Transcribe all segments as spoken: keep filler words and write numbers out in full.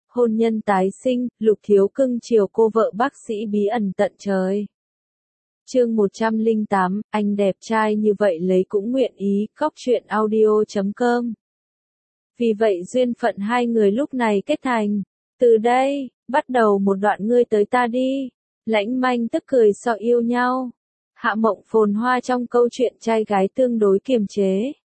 hôn nhân tái sinh, Lục Thiếu cưng chiều cô vợ bác sĩ bí ẩn tận trời. Chương một trăm lẻ tám, anh đẹp trai như vậy lấy cũng nguyện ý, cóc truyện audio chấm com. Vì vậy duyên phận hai người lúc này kết thành. Từ đây, bắt đầu một đoạn ngươi tới ta đi. Lãnh manh tức cười sọ yêu nhau. Hạ mộng phồn hoa trong câu chuyện trai gái tương đối kiềm chế.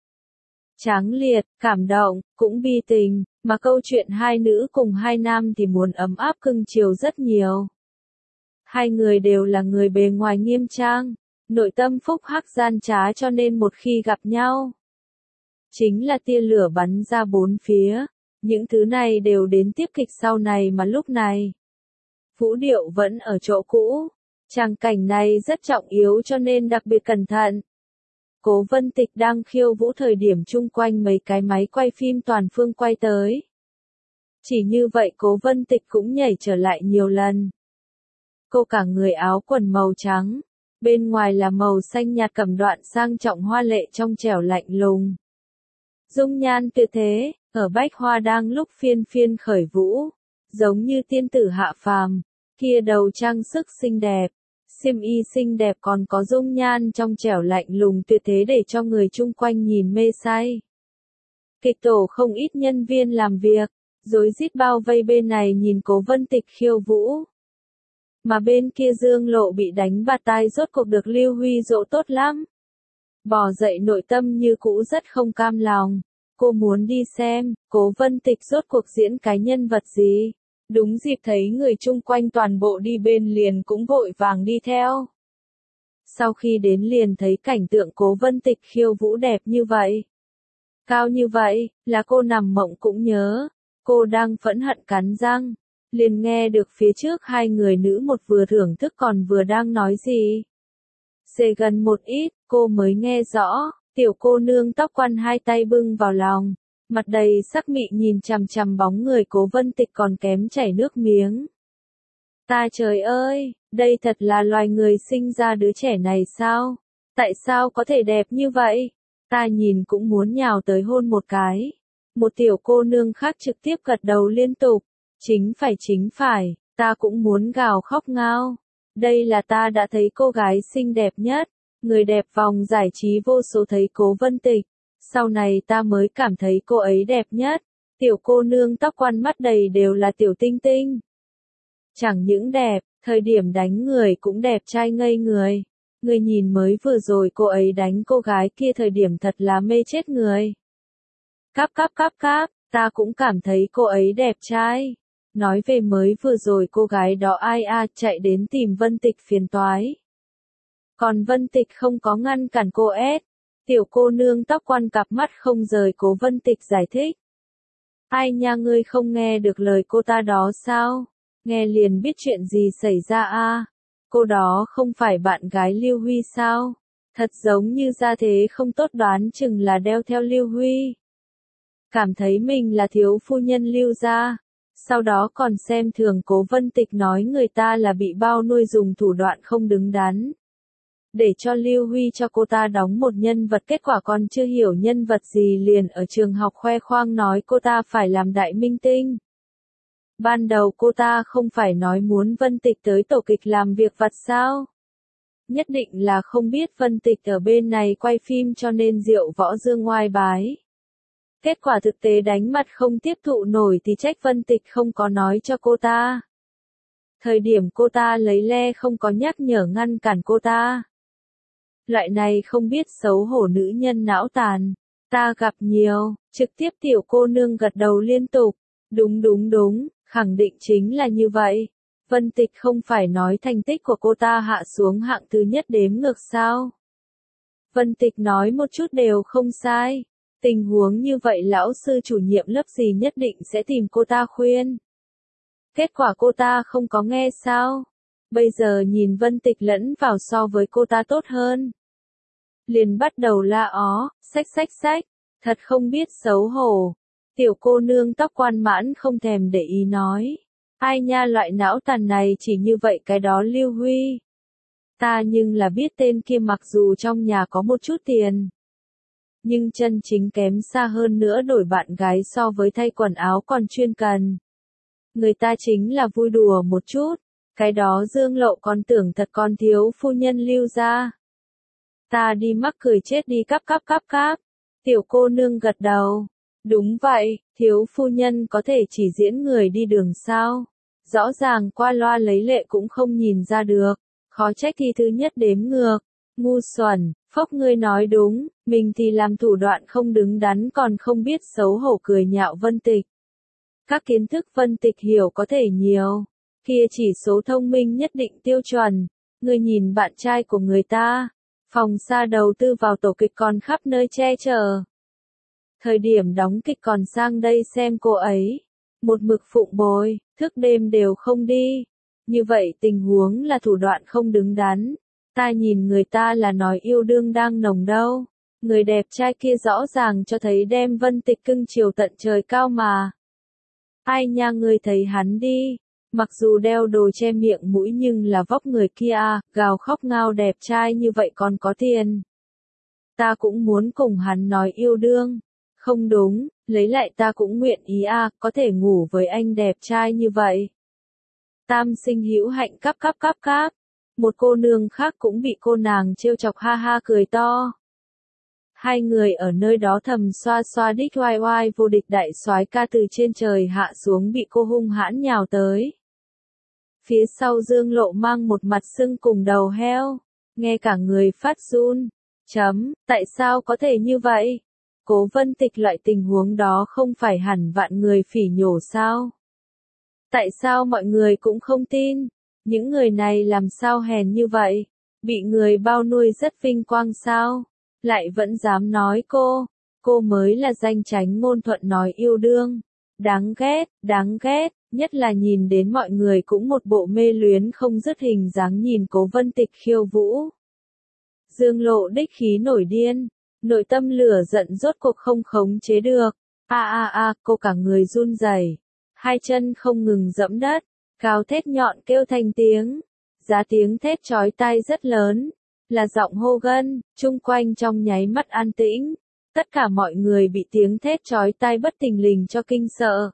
Tráng liệt, cảm động, cũng bi tình, mà câu chuyện hai nữ cùng hai nam thì muốn ấm áp cưng chiều rất nhiều. Hai người đều là người bề ngoài nghiêm trang, nội tâm phúc hắc gian trá cho nên một khi gặp nhau, chính là tia lửa bắn ra bốn phía. Những thứ này đều đến tiếp kịch sau này mà lúc này, vũ điệu vẫn ở chỗ cũ. Tràng cảnh này rất trọng yếu cho nên đặc biệt cẩn thận. Cố Vân Tịch đang khiêu vũ thời điểm chung quanh mấy cái máy quay phim toàn phương quay tới. Chỉ như vậy Cố Vân Tịch cũng nhảy trở lại nhiều lần. Cô cả người áo quần màu trắng, bên ngoài là màu xanh nhạt cẩm đoạn sang trọng hoa lệ trong trẻo lạnh lùng. Dung nhan tuyệt thế, ở bách hoa đang lúc phiên phiên khởi vũ, giống như tiên tử hạ phàm, kia đầu trang sức xinh đẹp, xiêm y xinh đẹp còn có dung nhan trong trẻo lạnh lùng tuyệt thế để cho người chung quanh nhìn mê say. Kịch tổ không ít nhân viên làm việc, rối rít bao vây bên này nhìn Cố Vân Tịch khiêu vũ. Mà bên kia Dương Lộ bị đánh bạt tai rốt cuộc được Lưu Huy dỗ tốt lắm. Bò dậy nội tâm như cũ rất không cam lòng. Cô muốn đi xem, Cố Vân Tịch rốt cuộc diễn cái nhân vật gì. Đúng dịp thấy người chung quanh toàn bộ đi bên liền cũng vội vàng đi theo. Sau khi đến liền thấy cảnh tượng Cố Vân Tịch khiêu vũ đẹp như vậy, cao như vậy, là cô nằm mộng cũng nhớ. Cô đang phẫn hận cắn răng, liền nghe được phía trước hai người nữ một vừa thưởng thức còn vừa đang nói gì. Xề gần một ít, cô mới nghe rõ, tiểu cô nương tóc quăn hai tay bưng vào lòng, mặt đầy sắc mị nhìn chằm chằm bóng người Cố Vân Tịch còn kém chảy nước miếng. Ta trời ơi, đây thật là loài người sinh ra đứa trẻ này sao? Tại sao có thể đẹp như vậy? Ta nhìn cũng muốn nhào tới hôn một cái. Một tiểu cô nương khác trực tiếp gật đầu liên tục. Chính phải chính phải, ta cũng muốn gào khóc ngao. Đây là ta đã thấy cô gái xinh đẹp nhất, người đẹp vòng giải trí vô số thấy Cố Vân Tịch. Sau này ta mới cảm thấy cô ấy đẹp nhất. Tiểu cô nương tóc quăn mắt đầy đều là tiểu tinh tinh. Chẳng những đẹp, thời điểm đánh người cũng đẹp trai ngây người. Người nhìn mới vừa rồi cô ấy đánh cô gái kia thời điểm thật là mê chết người. Cáp cáp cáp cáp, ta cũng cảm thấy cô ấy đẹp trai. Nói về mới vừa rồi cô gái đó ai a chạy đến tìm Vân Tịch phiền toái. Còn Vân Tịch không có ngăn cản cô ép. Tiểu cô nương tóc quăn cặp mắt không rời Cố Vân Tịch giải thích. Ai nha ngươi không nghe được lời cô ta đó sao? Nghe liền biết chuyện gì xảy ra a. Cô đó không phải bạn gái Lưu Huy sao? Thật giống như ra thế không tốt đoán chừng là đeo theo Lưu Huy. Cảm thấy mình là thiếu phu nhân Lưu gia. Sau đó còn xem thường Cố Vân Tịch nói người ta là bị bao nuôi dùng thủ đoạn không đứng đắn. Để cho Lưu Huy cho cô ta đóng một nhân vật kết quả còn chưa hiểu nhân vật gì liền ở trường học khoe khoang nói cô ta phải làm đại minh tinh. Ban đầu cô ta không phải nói muốn Vân Tịch tới tổ kịch làm việc vặt sao? Nhất định là không biết Vân Tịch ở bên này quay phim cho nên Diệu Võ Dương ngoai bái. Kết quả thực tế đánh mặt không tiếp thụ nổi thì trách Vân Tịch không có nói cho cô ta. Thời điểm cô ta lấy le không có nhắc nhở ngăn cản cô ta. Loại này không biết xấu hổ nữ nhân não tàn, ta gặp nhiều. Trực tiếp tiểu cô nương gật đầu liên tục. Đúng đúng đúng, khẳng định chính là như vậy. Vân Tịch không phải nói thành tích của cô ta hạ xuống hạng thứ nhất đếm ngược sao? Vân Tịch nói một chút đều không sai. Tình huống như vậy lão sư chủ nhiệm lớp gì nhất định sẽ tìm cô ta khuyên. Kết quả cô ta không có nghe sao? Bây giờ nhìn Vân Tịch lẫn vào so với cô ta tốt hơn. Liền bắt đầu la ó, xách xách xách, thật không biết xấu hổ. Tiểu cô nương tóc quan mãn không thèm để ý nói. Ai nha loại não tàn này chỉ như vậy cái đó Lưu Huy. Ta nhưng là biết tên kia mặc dù trong nhà có một chút tiền. Nhưng chân chính kém xa hơn nữa đổi bạn gái so với thay quần áo còn chuyên cần. Người ta chính là vui đùa một chút. Cái đó Dương Lộ còn tưởng thật con thiếu phu nhân lưu ra. Ta đi mắc cười chết đi cắp cắp cắp cắp. Tiểu cô nương gật đầu. Đúng vậy, thiếu phu nhân có thể chỉ diễn người đi đường sao. Rõ ràng qua loa lấy lệ cũng không nhìn ra được. Khó trách thi thứ nhất đếm ngược. Ngu xuẩn, phốc ngươi nói đúng, mình thì làm thủ đoạn không đứng đắn còn không biết xấu hổ cười nhạo Vân Tịch. Các kiến thức Vân Tịch hiểu có thể nhiều. Kia chỉ số thông minh nhất định tiêu chuẩn. Ngươi nhìn bạn trai của người ta. Phòng xa đầu tư vào tổ kịch còn khắp nơi che chở. Thời điểm đóng kịch còn sang đây xem cô ấy. Một mực phụng bồi, thức đêm đều không đi. Như vậy tình huống là thủ đoạn không đứng đắn. Ta nhìn người ta là nói yêu đương đang nồng đâu. Người đẹp trai kia rõ ràng cho thấy đem Vân Tịch cưng chiều tận trời cao mà. Ai nha ngươi thấy hắn đi. Mặc dù đeo đồ che miệng mũi nhưng là vóc người kia, gào khóc ngao đẹp trai như vậy còn có tiền. Ta cũng muốn cùng hắn nói yêu đương. Không đúng, lấy lại ta cũng nguyện ý a, có thể ngủ với anh đẹp trai như vậy. Tam sinh hữu hạnh cắp cắp cắp cắp. Một cô nương khác cũng bị cô nàng trêu chọc ha ha cười to. Hai người ở nơi đó thầm xoa xoa đích oai oai vô địch đại soái ca từ trên trời hạ xuống bị cô hung hãn nhào tới. Phía sau Dương Lộ mang một mặt sưng cùng đầu heo, nghe cả người phát run. Chấm, tại sao có thể như vậy? Cố Vân Tịch loại tình huống đó không phải hẳn vạn người phỉ nhổ sao? Tại sao mọi người cũng không tin? Những người này làm sao hèn như vậy? Bị người bao nuôi rất vinh quang sao? Lại vẫn dám nói cô, cô mới là danh chánh ngôn thuận nói yêu đương. Đáng ghét, đáng ghét, nhất là nhìn đến mọi người cũng một bộ mê luyến không dứt hình dáng nhìn Cố Vân Tịch khiêu vũ. Dương Lộ đích khí nổi điên, nội tâm lửa giận rốt cuộc không khống chế được. A a a, cô cả người run rẩy, hai chân không ngừng dẫm đất, cao thét nhọn kêu thành tiếng. Giá tiếng thét chói tai rất lớn, là giọng hô gân, chung quanh trong nháy mắt an tĩnh. Tất cả mọi người bị tiếng thét chói tai bất thình lình cho kinh sợ.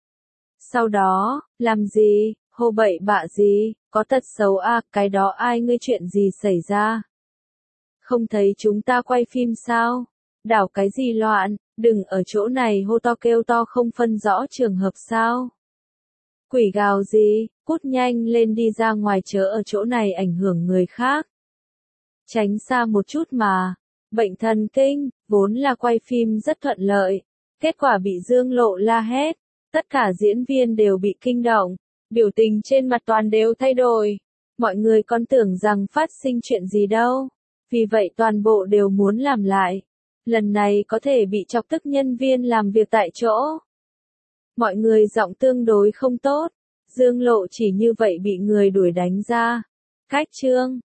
Sau đó, làm gì, hô bậy bạ gì, có tật xấu à, cái đó ai ngươi chuyện gì xảy ra? Không thấy chúng ta quay phim sao? Đảo cái gì loạn, đừng ở chỗ này hô to kêu to không phân rõ trường hợp sao? Quỷ gào gì, cút nhanh lên đi ra ngoài chớ ở chỗ này ảnh hưởng người khác. Tránh xa một chút mà. Bệnh thần kinh, vốn là quay phim rất thuận lợi. Kết quả bị Dương Lộ la hét. Tất cả diễn viên đều bị kinh động. Biểu tình trên mặt toàn đều thay đổi. Mọi người còn tưởng rằng phát sinh chuyện gì đâu. Vì vậy toàn bộ đều muốn làm lại. Lần này có thể bị chọc tức nhân viên làm việc tại chỗ. Mọi người giọng tương đối không tốt. Dương Lộ chỉ như vậy bị người đuổi đánh ra. Cách chương.